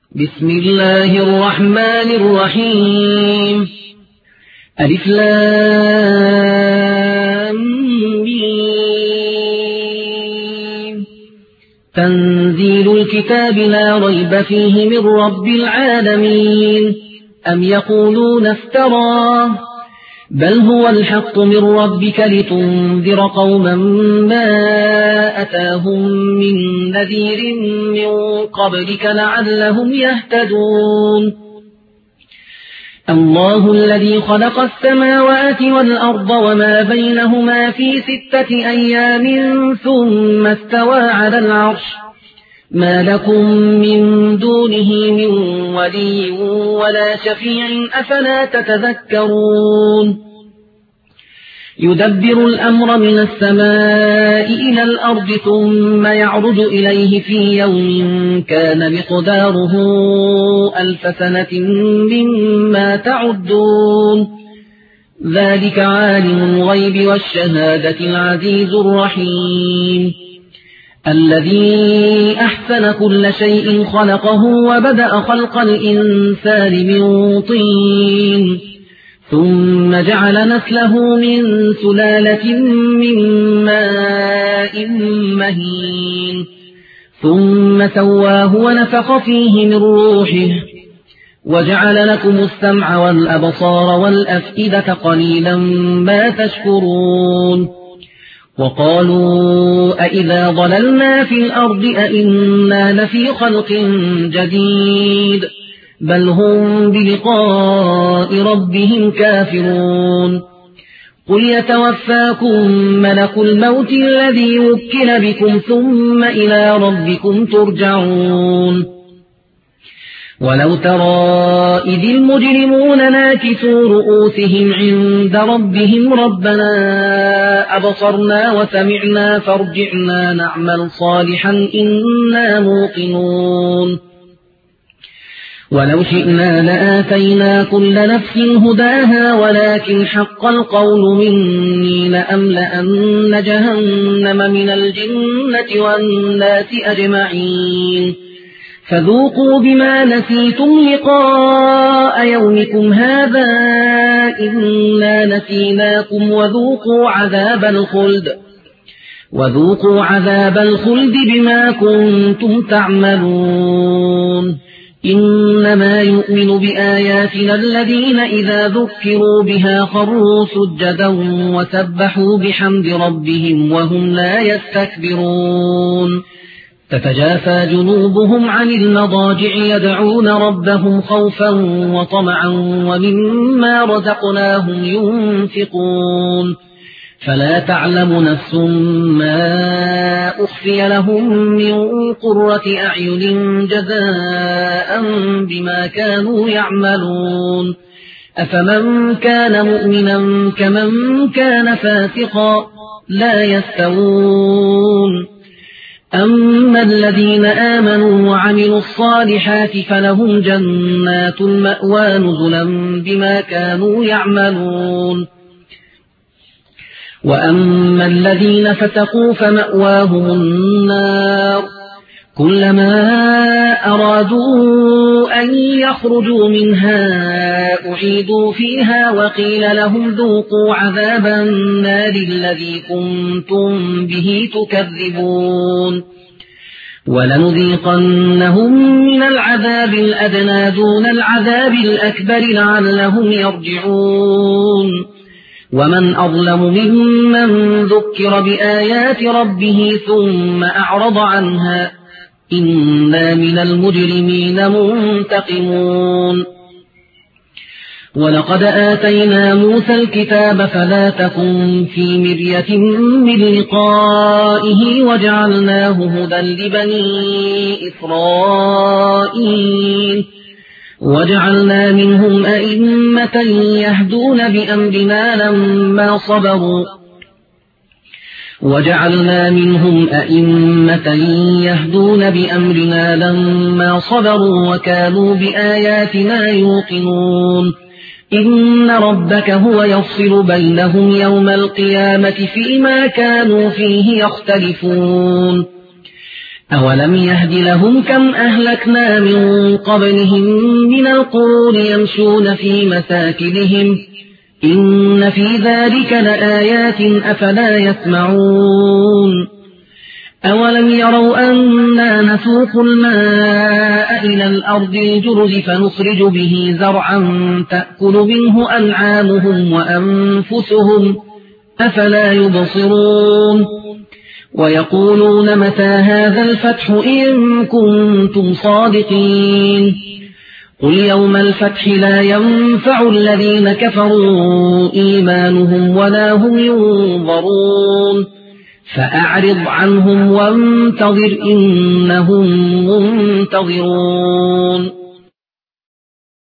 بسم الله الرحمن الرحيم. ألف لام ميم. تنزيل الكتاب لا ريب فيه من رب العالمين. أم يقولون افتراه بل هو الحق من ربك لتنذر قوما ما أتاهم من نذير من قبلك لعلهم يهتدون. الله الذي خلق السماوات والأرض وما بينهما في 6 أيام ثم استوى على العرش ما لكم من دونه من ولي ولا شفيع أفلا تتذكرون. يدبر الأمر من السماء إلى الأرض ثم يعرج إليه في يوم كان مقداره 1000 سنة مما تعدون. ذلك عالم الغيب والشهادة العزيز الرحيم. الذي أحسن كل شيء خلقه وبدأ خلق الإنسان من طين ثم جعل نسله من سلالة من ماء مهين ثم سواه ونفخ فيه من روحه وجعل لكم السمع والأبصار والأفئدة قليلا ما تشكرون. وقالوا أئذا ضللنا في الأرض أئنا لفي خلق جديد بل هم بلقاء ربهم كافرون. قل يتوفاكم ملك الموت الذي وكل بكم ثم إلى ربكم ترجعون. ولو ترى إذ المجرمون ناكسوا رؤوسهم عند ربهم ربنا أبصرنا وسمعنا فارجعنا نعمل صالحا إنا موقنون. ولو شئنا لآتينا كل نفس هداها ولكن حق القول مني لأملأن جهنم من الجنة والناس أجمعين. فذوقوا بما نسيتم لقاء يومكم هذا إنا نسيناكم وذوقوا عذاب الخلد بما كنتم تعملون. إنما يؤمن بآياتنا الذين إذا ذكروا بها خروا سجدا وسبحوا بحمد ربهم وهم لا يستكبرون. تتجافى جنوبهم عن المضاجع يدعون ربهم خوفا وطمعا ومما رزقناهم ينفقون. فلا تعلم نفس ما أخفي لهم من قرة أعين جزاء بما كانوا يعملون. أفمن كان مؤمنا كمن كان فاسقا لا يستوون. أما الذين آمنوا وعملوا الصالحات فلهم جنات المأوى نزلا بما كانوا يعملون. وأما الذين فسقوا فمأواهم النار كلما أرادوا أن يخرجوا منها أعيدوا فيها وقيل لهم ذوقوا عذاب النار الذي كنتم به تكذبون. ولنذيقنهم من العذاب الأدنى دون العذاب الأكبر لعلهم يرجعون. ومن أظلم ممن ذكر بآيات ربه ثم أعرض عنها إنا من المجرمين منتقمون. ولقد آتينا موسى الكتاب فلا تكن في مرية من لقائه وجعلناه هدى لبني إسرائيل وجعلنا منهم أئمة يهدون بأمرنا لما صبروا وكانوا بآياتنا يوقنون. إن ربك هو يفصل بينهم يوم القيامة فيما كانوا فيه يختلفون. أولم يهد لهم كم أهلكنا من قبلهم من القرون يمشون في مساكنهم إن في ذلك لآيات أفلا يسمعون أولم يروا أنا نسوق الماء إلى الأرض الجرز فنخرج به زرعا تأكل منه أنعامهم وأنفسهم أفلا يبصرون ويقولون متى هذا الفتح إن كنتم صادقين قل يوم الفتح لا ينفع الذين كفروا إيمانهم ولا هم ينظرون فأعرض عنهم وانتظر إنهم منتظرون